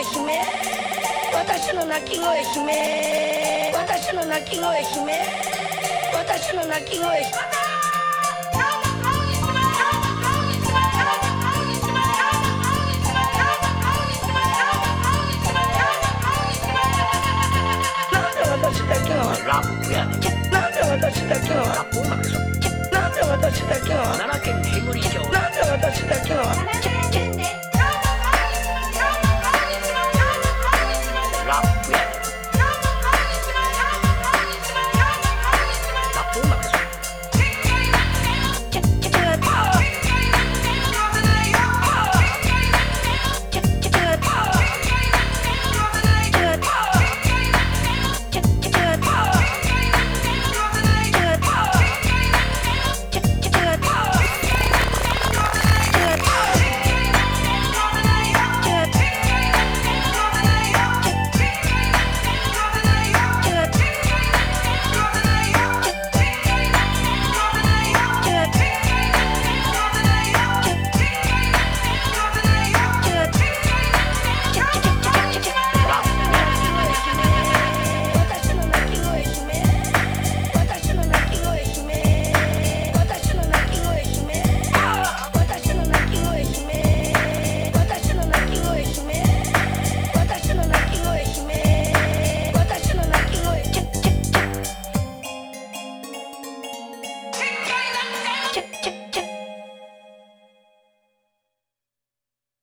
姫、私の鳴き声姫、私の鳴き声姫、私の鳴き声姫。私だけはラップやねん。なんで私だけはラップ音楽でしょ。なんで私だけは奈良県平森町。なんで私だけは